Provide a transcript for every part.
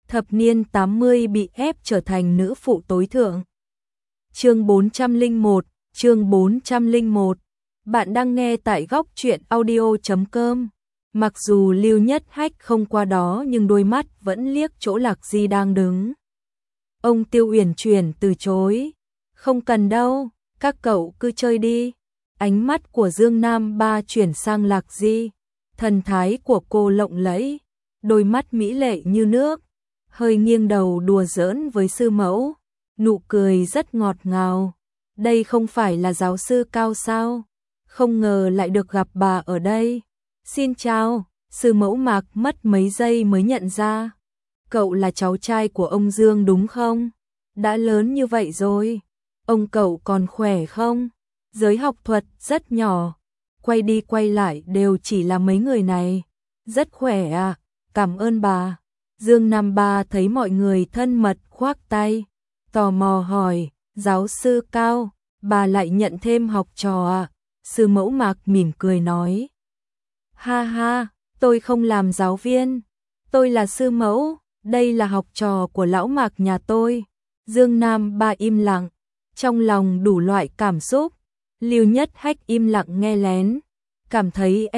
thập niên 80 bị ép trở thành nữ phụ tối thượng. Chương 401, chương 401. Bạn đang nghe tại góc truyện audio.com. Mặc dù Lưu Nhất Hách không qua đó nhưng đôi mắt vẫn liếc chỗ Lạc Di đang đứng. Ông Tiêu Uyển Chuyển từ chối. Không cần đâu, các cậu cứ chơi đi. Ánh mắt của Dương Nam Ba chuyển sang Lạc Di. Thần thái của cô lộng lẫy, đôi mắt mỹ lệ như nước, hơi nghiêng đầu đùa giỡn với sư mẫu, nụ cười rất ngọt ngào. Đây không phải là giáo sư Cao sao? Không ngờ lại được gặp bà ở đây. Xin chào, sư mẫu Mạc mất mấy giây mới nhận ra. Cậu là cháu trai của ông Dương đúng không? Đã lớn như vậy rồi, ông cậu còn khỏe không? Giới học thuật rất nhỏ, quay đi quay lại đều chỉ là mấy người này. Rất khỏe à, cảm ơn bà. Dương Nam Ba thấy mọi người thân mật khoác tay, tò mò hỏi, giáo sư Cao, bà lại nhận thêm học trò à? Sư mẫu Mạc mỉm cười nói, ha ha, tôi không làm giáo viên, tôi là sư mẫu, đây là học trò của lão Mạc nhà tôi. Dương Nam Ba im lặng, trong lòng đủ loại cảm xúc. Lưu Nhất Hách im lặng nghe lén, cảm thấy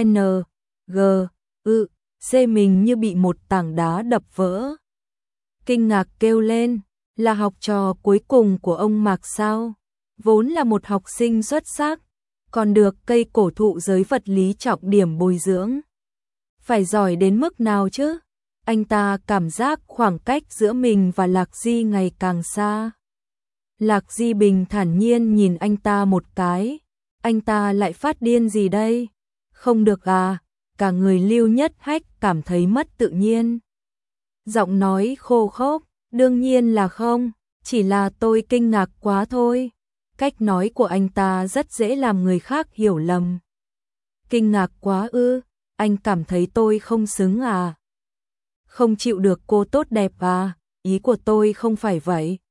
C mình như bị một tảng đá đập vỡ. Kinh ngạc kêu lên, là học trò cuối cùng của ông Mạc sao? Vốn là một học sinh xuất sắc, còn được cây cổ thụ giới vật lý trọng điểm bồi dưỡng. Phải giỏi đến mức nào chứ? Anh ta cảm giác khoảng cách giữa mình và Lạc Di ngày càng xa. Lạc Di bình thản nhiên nhìn anh ta một cái. Anh ta lại phát điên gì đây? Không được à? Cả người Lưu Nhất Hách cảm thấy mất tự nhiên. Giọng nói khô khốc, đương nhiên là không, chỉ là tôi kinh ngạc quá thôi. Cách nói của anh ta rất dễ làm người khác hiểu lầm. Kinh ngạc quá ư? Anh cảm thấy tôi không xứng à? Không chịu được cô tốt đẹp à? Ý của tôi không phải vậy.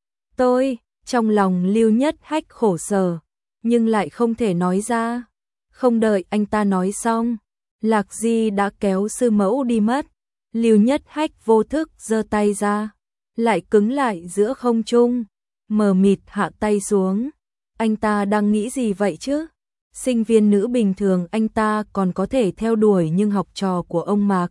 Trong lòng Lưu Nhất Hách khổ sở, nhưng lại không thể nói ra. Không đợi anh ta nói xong, Lạc Di đã kéo sư mẫu đi mất. Lưu Nhất Hách vô thức giơ tay ra, lại cứng lại giữa không trung, mờ mịt hạ tay xuống. Anh ta đang nghĩ gì vậy chứ? Sinh viên nữ bình thường anh ta còn có thể theo đuổi, nhưng học trò của ông Mạc,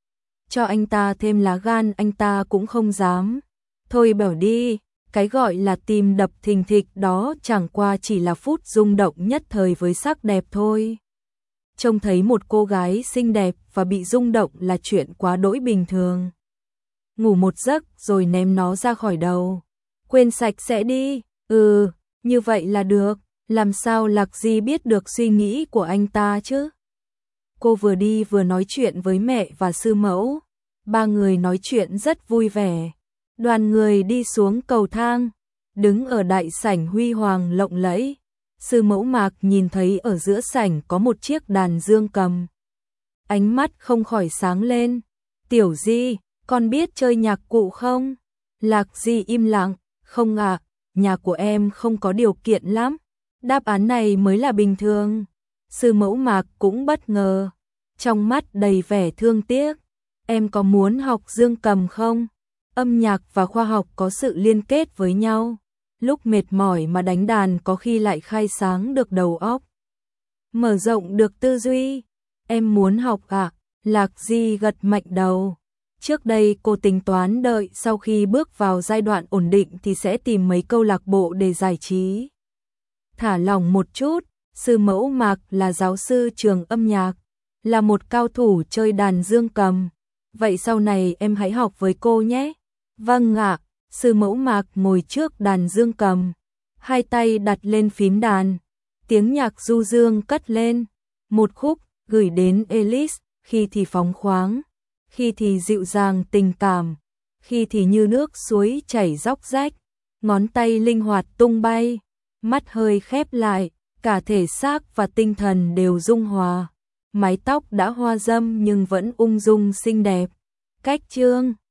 cho anh ta thêm lá gan anh ta cũng không dám. Thôi bảo đi, cái gọi là tim đập thình thịch đó chẳng qua chỉ là phút rung động nhất thời với sắc đẹp thôi. Trông thấy một cô gái xinh đẹp và bị rung động là chuyện quá đỗi bình thường. Ngủ một giấc rồi ném nó ra khỏi đầu. Quên sạch sẽ đi. Như vậy là được. Làm sao Lạc Di biết được suy nghĩ của anh ta chứ? Cô vừa đi vừa nói chuyện với mẹ và sư mẫu. Ba người nói chuyện rất vui vẻ. Đoàn người đi xuống cầu thang, đứng ở đại sảnh huy hoàng lộng lẫy. Sư mẫu Mạc nhìn thấy ở giữa sảnh có một chiếc đàn dương cầm. Ánh mắt không khỏi sáng lên. Tiểu Di, con biết chơi nhạc cụ không? Lạc Di im lặng, không ạ, nhà của em không có điều kiện lắm. Đáp án này mới là bình thường. Sư mẫu Mạc cũng bất ngờ, trong mắt đầy vẻ thương tiếc. Em có muốn học dương cầm không? Âm nhạc và khoa học có sự liên kết với nhau. Lúc mệt mỏi mà đánh đàn có khi lại khai sáng được đầu óc, mở rộng được tư duy. Em muốn học à? Lạc Di gật mạnh đầu. Trước đây cô tính toán đợi sau khi bước vào giai đoạn ổn định thì sẽ tìm mấy câu lạc bộ để giải trí, thả lỏng một chút. Sư mẫu Mạc là giáo sư trường âm nhạc, là một cao thủ chơi đàn dương cầm. Vậy sau này em hãy học với cô nhé. Vâng ạ. Sư mẫu Mạc ngồi trước đàn dương cầm, hai tay đặt lên phím đàn. Tiếng nhạc du dương cất lên, một khúc gửi đến Alice, khi thì phóng khoáng, khi thì dịu dàng tình cảm, khi thì như nước suối chảy róc rách. Ngón tay linh hoạt tung bay, mắt hơi khép lại, cả thể xác và tinh thần đều dung hòa. Mái tóc đã hoa râm nhưng vẫn ung dung xinh đẹp. Cách chương